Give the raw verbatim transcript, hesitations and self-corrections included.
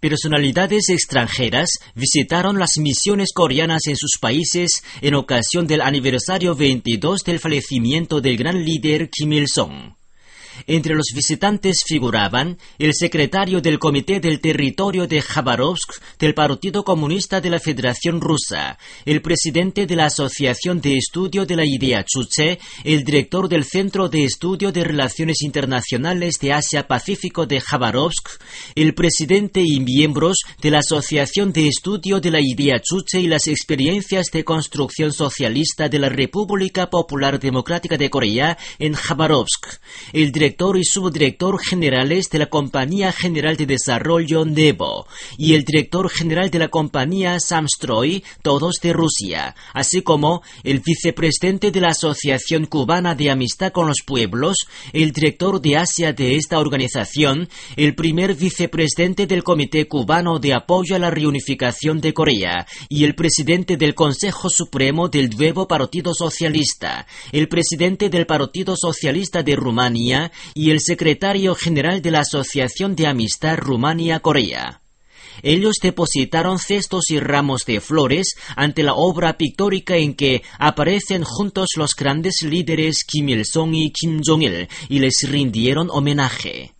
Personalidades extranjeras visitaron las misiones coreanas en sus países en ocasión del aniversario veintidós del fallecimiento del gran líder Kim Il-sung. Entre los visitantes figuraban el secretario del Comité del Territorio de Khabarovsk del Partido Comunista de la Federación Rusa, el presidente de la Asociación de Estudio de la Idea Chuche, el director del Centro de Estudio de Relaciones Internacionales de Asia-Pacífico de Khabarovsk, el presidente y miembros de la Asociación de Estudio de la Idea Chuche y las Experiencias de Construcción Socialista de la República Popular Democrática de Corea en Khabarovsk, el director y subdirector generales de la Compañía General de Desarrollo Nevo y el director general de la compañía Samstroy, todos de Rusia, así como el vicepresidente de la Asociación Cubana de Amistad con los Pueblos, el director de Asia de esta organización, el primer vicepresidente del Comité Cubano de Apoyo a la Reunificación de Corea y el presidente del Consejo Supremo del nuevo Partido Socialista, el presidente del Partido Socialista de Rumania y el secretario general de la Asociación de Amistad Rumania-Corea. Ellos depositaron cestos y ramos de flores ante la obra pictórica en que aparecen juntos los grandes líderes Kim Il-sung y Kim Jong-il y les rindieron homenaje.